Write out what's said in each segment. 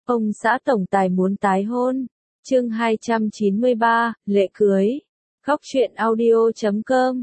Ông xã tổng tài muốn tái hôn. Chương 293, lễ cưới. Góc truyện audio.com.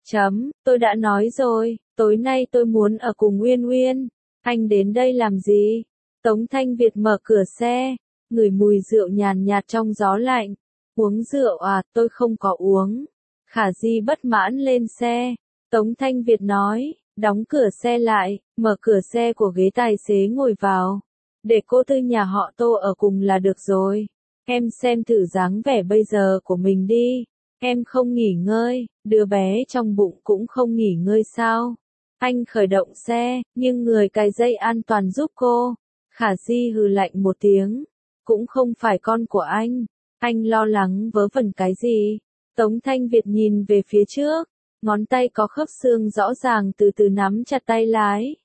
Tôi đã nói rồi, tối nay tôi muốn ở cùng Uyên Uyên. Anh đến đây làm gì? Tống Thanh Việt mở cửa xe, ngửi mùi rượu nhàn nhạt trong gió lạnh. Uống rượu à, tôi không có uống. Khả Di bất mãn lên xe. Tống Thanh Việt nói, đóng cửa xe lại, mở cửa xe của ghế tài xế ngồi vào. Để cô Tư nhà họ Tô ở cùng là được rồi. Em xem thử dáng vẻ bây giờ của mình đi. Em không nghỉ ngơi, đứa bé trong bụng cũng không nghỉ ngơi sao? Anh khởi động xe, nhưng người cài dây an toàn giúp cô. Khả Di hừ lạnh một tiếng. Cũng không phải con của anh lo lắng vớ vẩn cái gì? Tống Thanh Việt nhìn về phía trước, ngón tay có khớp xương rõ ràng từ từ nắm chặt tay lái.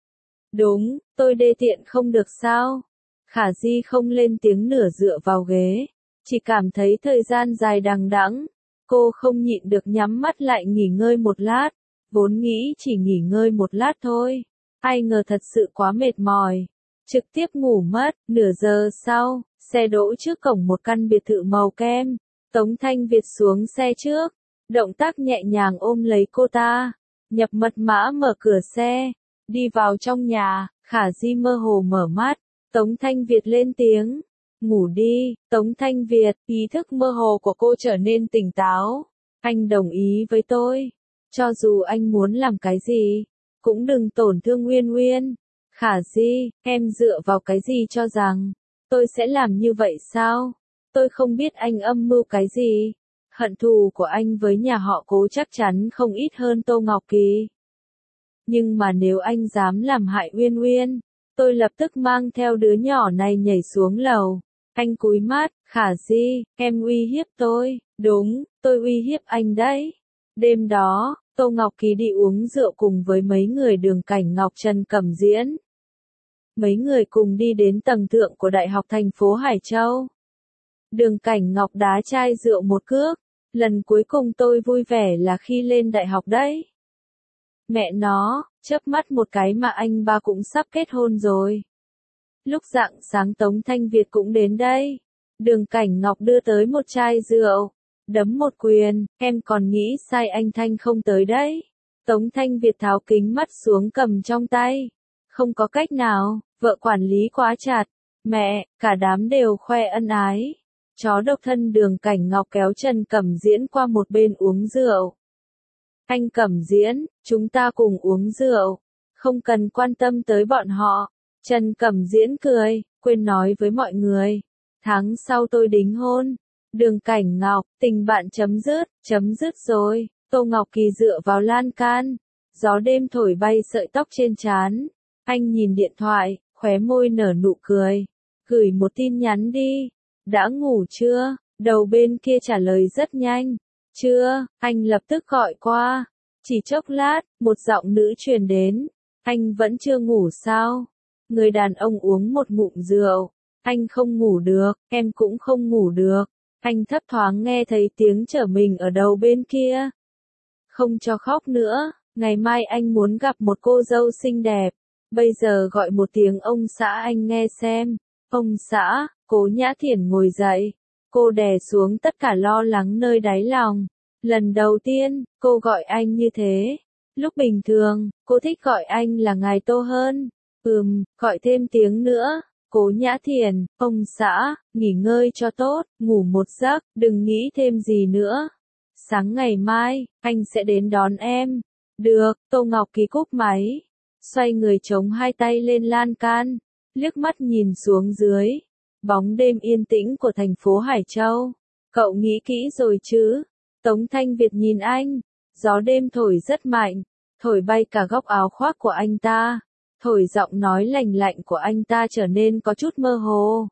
Đúng, tôi đê tiện không được sao? Khả Di không lên tiếng nửa dựa vào ghế, chỉ cảm thấy thời gian dài đằng đẵng, cô không nhịn được nhắm mắt lại nghỉ ngơi một lát, vốn nghĩ chỉ nghỉ ngơi một lát thôi, ai ngờ thật sự quá mệt mỏi, trực tiếp ngủ mất. Nửa giờ sau, xe đỗ trước cổng một căn biệt thự màu kem, Tống Thanh Việt xuống xe trước, động tác nhẹ nhàng ôm lấy cô ta, nhập mật mã mở cửa xe, đi vào trong nhà. Khả Di mơ hồ mở mắt, Tống Thanh Việt lên tiếng, ngủ đi. Tống Thanh Việt, ý thức mơ hồ của cô trở nên tỉnh táo. Anh đồng ý với tôi, cho dù anh muốn làm cái gì, cũng đừng tổn thương Uyên Uyên. Khả Di, em dựa vào cái gì cho rằng tôi sẽ làm như vậy sao? Tôi không biết anh âm mưu cái gì. Hận thù của anh với nhà họ Cố chắc chắn không ít hơn Tô Ngọc Kỳ. Nhưng mà nếu anh dám làm hại Uyên Uyên, tôi lập tức mang theo đứa nhỏ này nhảy xuống lầu. Anh cúi mắt, Khả Di, em uy hiếp tôi. Đúng, tôi uy hiếp anh đấy. Đêm đó, Tô Ngọc Kỳ đi uống rượu cùng với mấy người Đường Cảnh Ngọc, Trần Cẩm Diễn. Mấy người cùng đi đến tầng thượng của Đại học thành phố Hải Châu. Đường Cảnh Ngọc đá chai rượu một cước. Lần cuối cùng tôi vui vẻ là khi lên đại học đấy. Mẹ nó, chớp mắt một cái mà anh ba cũng sắp kết hôn rồi. Lúc rạng sáng Tống Thanh Việt cũng đến đây. Đường Cảnh Ngọc đưa tới một chai rượu, đấm một quyền, em còn nghĩ sai anh Thanh không tới đấy. Tống Thanh Việt tháo kính mắt xuống cầm trong tay. Không có cách nào, vợ quản lý quá chặt. Mẹ, cả đám đều khoe ân ái. Chó độc thân. Đường Cảnh Ngọc kéo Trần Cẩm Diễn qua một bên uống rượu. Anh Cẩm Diễn, chúng ta cùng uống rượu, không cần quan tâm tới bọn họ. Trần Cẩm Diễn cười, quên nói với mọi người, tháng sau tôi đính hôn. Đường Cảnh Ngọc, tình bạn chấm dứt rồi. Tô Ngọc Kỳ dựa vào lan can, gió đêm thổi bay sợi tóc trên trán. Anh nhìn điện thoại, khóe môi nở nụ cười, gửi một tin nhắn đi. Đã ngủ chưa? Đầu bên kia trả lời rất nhanh. Chưa, anh lập tức gọi qua. Chỉ chốc lát, một giọng nữ truyền đến. Anh vẫn chưa ngủ sao? Người đàn ông uống một ngụm rượu. Anh không ngủ được, em cũng không ngủ được. Anh thấp thoáng nghe thấy tiếng trở mình ở đầu bên kia. Không cho khóc nữa, ngày mai anh muốn gặp một cô dâu xinh đẹp. Bây giờ gọi một tiếng ông xã anh nghe xem. Ông xã. Cố Nhã Thiển ngồi dậy. Cô đè xuống tất cả lo lắng nơi đáy lòng. Lần đầu tiên, cô gọi anh như thế. Lúc bình thường, cô thích gọi anh là ngài Tô hơn. Gọi thêm tiếng nữa. Cố Nhã Thiển, ông xã, nghỉ ngơi cho tốt, ngủ một giấc, đừng nghĩ thêm gì nữa. Sáng ngày mai, anh sẽ đến đón em. Được. Tô Ngọc Kỳ cúp máy. Xoay người chống hai tay lên lan can. Liếc mắt nhìn xuống dưới. Bóng đêm yên tĩnh của thành phố Hải Châu. Cậu nghĩ kỹ rồi chứ? Tống Thanh Việt nhìn anh. Gió đêm thổi rất mạnh, thổi bay cả góc áo khoác của anh ta. Thổi giọng nói lành lạnh của anh ta trở nên có chút mơ hồ.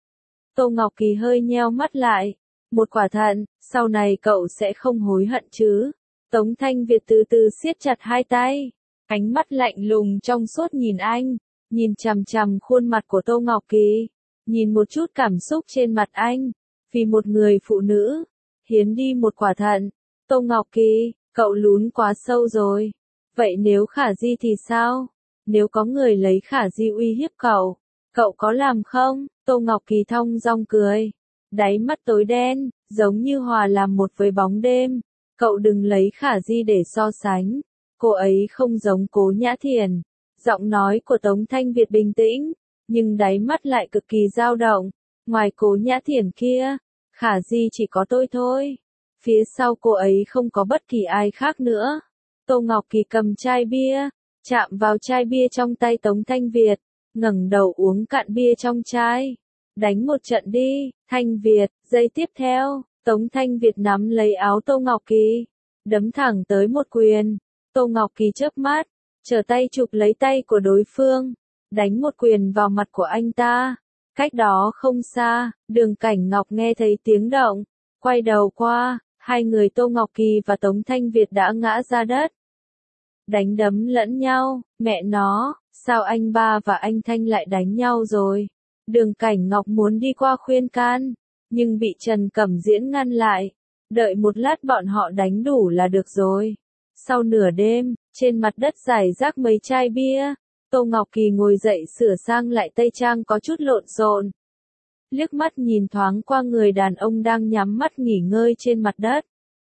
Tô Ngọc Kỳ hơi nheo mắt lại. Một quả thận, sau này cậu sẽ không hối hận chứ? Tống Thanh Việt từ từ siết chặt hai tay. Ánh mắt lạnh lùng trong suốt nhìn anh. Nhìn chằm chằm khuôn mặt của Tô Ngọc Kỳ. Nhìn một chút cảm xúc trên mặt anh. Vì một người phụ nữ, hiến đi một quả thận. Tô Ngọc Kỳ, cậu lún quá sâu rồi. Vậy nếu Khả Di thì sao? Nếu có người lấy Khả Di uy hiếp cậu có làm không? Tô Ngọc Kỳ thong dong cười. Đáy mắt tối đen, giống như hòa làm một với bóng đêm. Cậu đừng lấy Khả Di để so sánh. Cô ấy không giống Cố Nhã Thiền. Giọng nói của Tống Thanh Việt bình tĩnh, nhưng đáy mắt lại cực kỳ dao động. Ngoài Cố Nhã Thiền kia, Khả Di chỉ có tôi thôi. Phía sau cô ấy không có bất kỳ ai khác nữa. Tô Ngọc Kỳ cầm chai bia, chạm vào chai bia trong tay Tống Thanh Việt, ngẩng đầu uống cạn bia trong chai. Đánh một trận đi, Thanh Việt. Giây tiếp theo, Tống Thanh Việt nắm lấy áo Tô Ngọc Kỳ, đấm thẳng tới một quyền. Tô Ngọc Kỳ chớp mắt, trở tay chụp lấy tay của đối phương, đánh một quyền vào mặt của anh ta. Cách đó không xa, Đường Cảnh Ngọc nghe thấy tiếng động, quay đầu qua, hai người Tô Ngọc Kỳ và Tống Thanh Việt đã ngã ra đất. Đánh đấm lẫn nhau, mẹ nó, sao anh ba và anh Thanh lại đánh nhau rồi? Đường Cảnh Ngọc muốn đi qua khuyên can, nhưng bị Trần Cẩm Diễn ngăn lại. Đợi một lát bọn họ đánh đủ là được rồi. Sau nửa đêm, trên mặt đất rải rác mấy chai bia, Tô Ngọc Kỳ ngồi dậy sửa sang lại tây trang có chút lộn xộn. Liếc mắt nhìn thoáng qua người đàn ông đang nhắm mắt nghỉ ngơi trên mặt đất.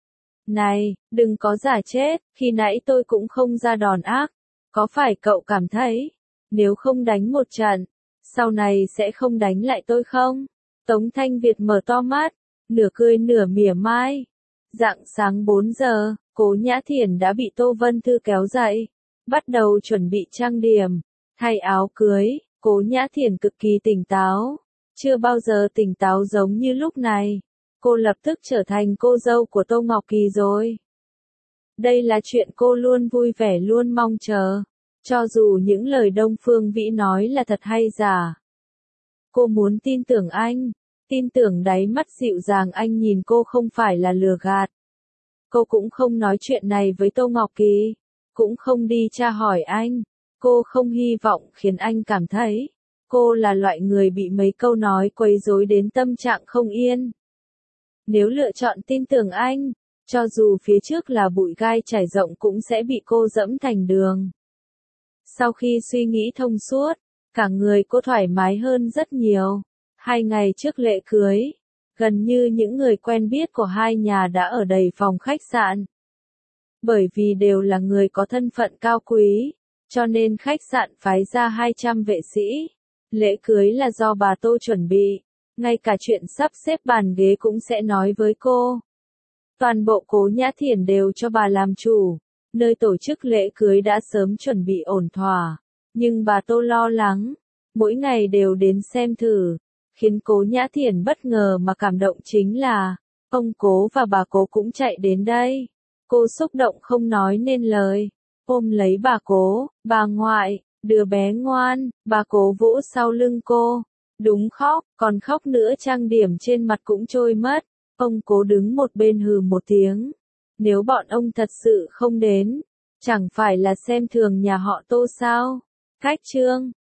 Này, đừng có giả chết, khi nãy tôi cũng không ra đòn ác. Có phải cậu cảm thấy, nếu không đánh một trận, sau này sẽ không đánh lại tôi không? Tống Thanh Việt mở to mắt, nửa cười nửa mỉa mai. Rạng sáng 4 giờ, Cố Nhã Thiền đã bị Tô Vân Thư kéo dậy, bắt đầu chuẩn bị trang điểm, thay áo cưới. Cố Nhã Thiền cực kỳ tỉnh táo, chưa bao giờ tỉnh táo giống như lúc này. Cô lập tức trở thành cô dâu của Tô Ngọc Kỳ rồi. Đây là chuyện cô luôn vui vẻ luôn mong chờ, cho dù những lời Đông Phương Vĩ nói là thật hay giả. Cô muốn tin tưởng anh, tin tưởng đáy mắt dịu dàng anh nhìn cô không phải là lừa gạt. Cô cũng không nói chuyện này với Tô Ngọc Kỳ, cũng không đi tra hỏi anh. Cô không hy vọng khiến anh cảm thấy cô là loại người bị mấy câu nói quấy rối đến tâm trạng không yên. Nếu lựa chọn tin tưởng anh, cho dù phía trước là bụi gai trải rộng cũng sẽ bị cô dẫm thành đường. Sau khi suy nghĩ thông suốt, cả người cô thoải mái hơn rất nhiều. 2 ngày trước lễ cưới, gần như những người quen biết của hai nhà đã ở đầy phòng khách sạn. Bởi vì đều là người có thân phận cao quý, cho nên khách sạn phái ra 200 vệ sĩ. Lễ cưới là do bà Tô chuẩn bị, ngay cả chuyện sắp xếp bàn ghế cũng sẽ nói với cô. Toàn bộ Cố Nhã Thiền đều cho bà làm chủ. Nơi tổ chức lễ cưới đã sớm chuẩn bị ổn thỏa, nhưng bà Tô lo lắng, mỗi ngày đều đến xem thử. Khiến Cố Nhã Thiền bất ngờ mà cảm động chính là, ông Cố và bà Cố cũng chạy đến đây. Cô xúc động không nói nên lời, ôm lấy bà Cố, bà ngoại, đứa bé ngoan. Bà Cố vỗ sau lưng cô, đúng khóc, còn khóc nữa, trang điểm trên mặt cũng trôi mất. Ông Cố đứng một bên hừ một tiếng. Nếu bọn ông thật sự không đến, chẳng phải là xem thường nhà họ Tô sao? Khách trương,